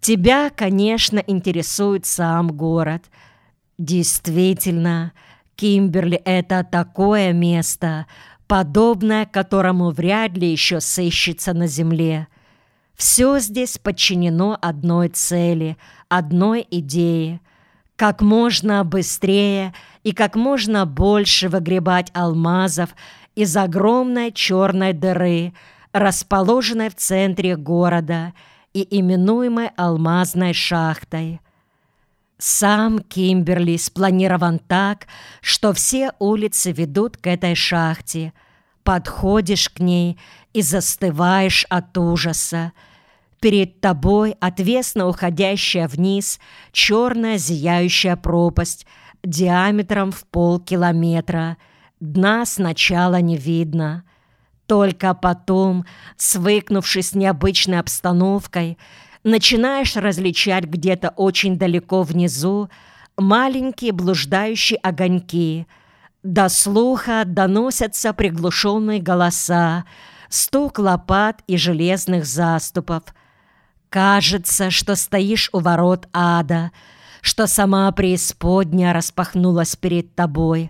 Тебя, конечно, интересует сам город. Действительно, Кимберли — это такое место, подобное которому вряд ли еще сыщется на земле. Все здесь подчинено одной цели, одной идее: как можно быстрее и как можно больше выгребать алмазов из огромной черной дыры, расположенной в центре города и именуемой алмазной шахтой. Сам Кимберли спланирован так, что все улицы ведут к этой шахте. Подходишь к ней и застываешь от ужаса. Перед тобой отвесно уходящая вниз черная зияющая пропасть диаметром в полкилометра. Дна сначала не видно. Только потом, свыкнувшись с необычной обстановкой, начинаешь различать где-то очень далеко внизу маленькие блуждающие огоньки. До слуха доносятся приглушенные голоса, стук лопат и железных заступов. Кажется, что стоишь у ворот ада, что сама преисподняя распахнулась перед тобой.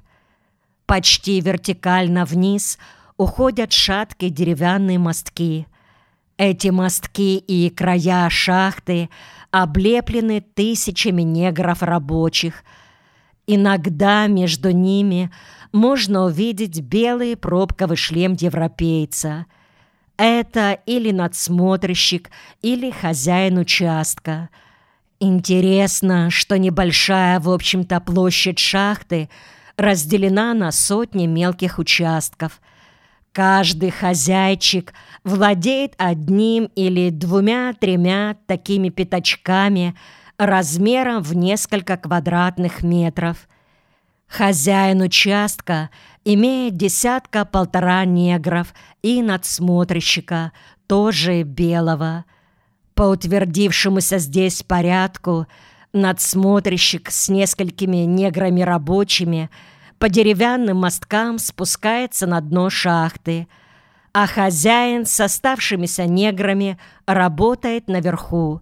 Почти вертикально вниз уходят шаткие деревянные мостки. Эти мостки и края шахты облеплены тысячами негров-рабочих. Иногда между ними можно увидеть белый пробковый шлем европейца. Это или надсмотрщик, или хозяин участка. Интересно, что небольшая, в общем-то, площадь шахты разделена на сотни мелких участков. Каждый хозяйчик владеет одним или двумя-тремя такими пятачками размером в несколько квадратных метров. Хозяин участка имеет десятка-полтора негров и надсмотрщика, тоже белого. По утвердившемуся здесь порядку, надсмотрщик с несколькими неграми-рабочими по деревянным мосткам спускается на дно шахты, а хозяин с оставшимися неграми работает наверху.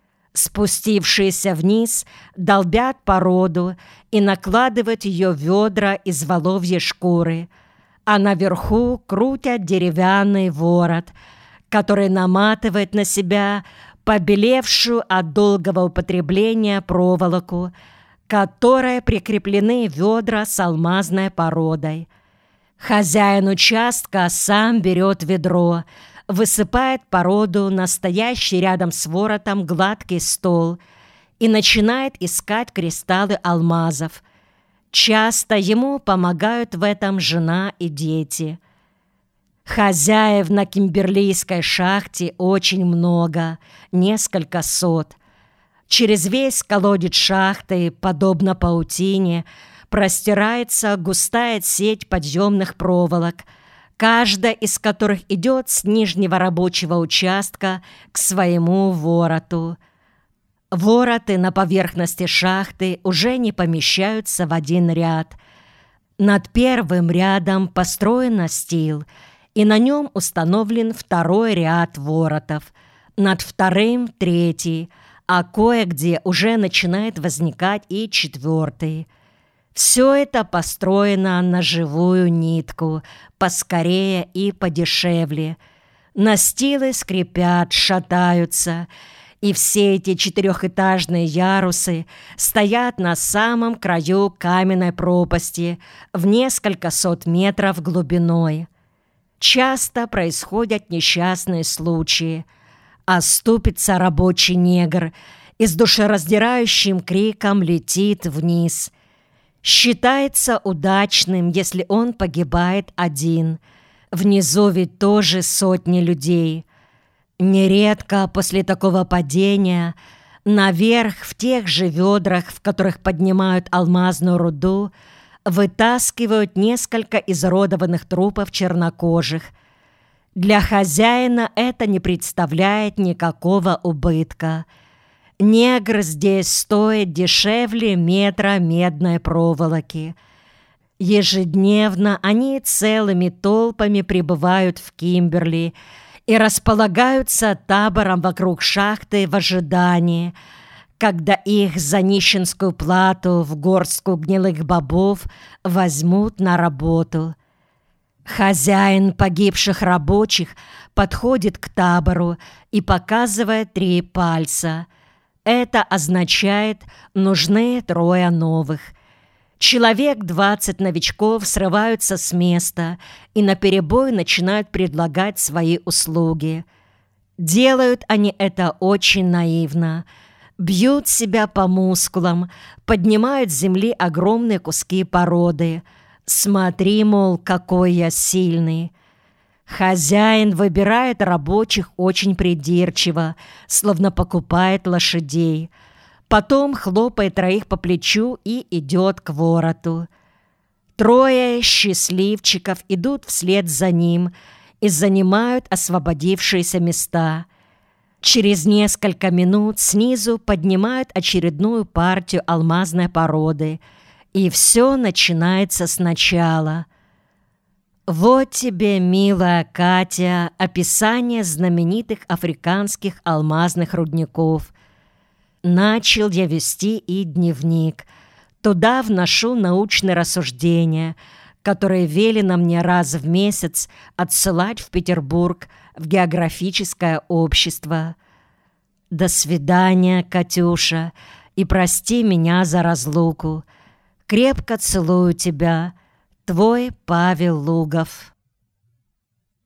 Спустившиеся вниз долбят породу и накладывают ее в ведра из воловьей шкуры, а наверху крутят деревянный ворот, который наматывает на себя побелевшую от долгого употребления проволоку, к которой прикреплены ведра с алмазной породой. Хозяин участка сам берет ведро, высыпает породу на стоящий рядом с воротом гладкий стол и начинает искать кристаллы алмазов. Часто ему помогают в этом жена и дети. Хозяев на кимберлийской шахте очень много, несколько сот. Через весь колодец шахты, подобно паутине, простирается густая сеть подъемных проволок, каждая из которых идет с нижнего рабочего участка к своему вороту. Вороты на поверхности шахты уже не помещаются в один ряд. Над первым рядом построен настил, и на нем установлен второй ряд воротов, над вторым — третий, а кое-где уже начинает возникать и четвертый. Все это построено на живую нитку, поскорее и подешевле. Настилы скрипят, шатаются, и все эти четырехэтажные ярусы стоят на самом краю каменной пропасти в несколько сот метров глубиной. Часто происходят несчастные случаи. Оступится рабочий негр и с душераздирающим криком летит вниз. Считается удачным, если он погибает один. Внизу ведь тоже сотни людей. Нередко после такого падения наверх в тех же ведрах, в которых поднимают алмазную руду, вытаскивают несколько изуродованных трупов чернокожих. Для хозяина это не представляет никакого убытка. Негр здесь стоит дешевле метра медной проволоки. Ежедневно они целыми толпами прибывают в Кимберли и располагаются табором вокруг шахты в ожидании, когда их за нищенскую плату в горстку гнилых бобов возьмут на работу. Хозяин погибших рабочих подходит к табору и показывает 3 пальца. Это означает «нужны 3 новых». Человек 20 новичков срываются с места и наперебой начинают предлагать свои услуги. Делают они это очень наивно. Бьют себя по мускулам, поднимают с земли огромные куски породы. «Смотри, мол, какой я сильный». Хозяин выбирает рабочих очень придирчиво, словно покупает лошадей. Потом хлопает 3 по плечу и идет к вороту. 3 счастливчиков идут вслед за ним и занимают освободившиеся места. Через несколько минут снизу поднимают очередную партию алмазной породы, и все начинается сначала. Вот тебе, милая Катя, описание знаменитых африканских алмазных рудников. Начал я вести и дневник. Туда вношу научные рассуждения, которые велено мне раз в месяц отсылать в Петербург в географическое общество. До свидания, Катюша, и прости меня за разлуку. Крепко целую тебя. Твой Павел Лугов.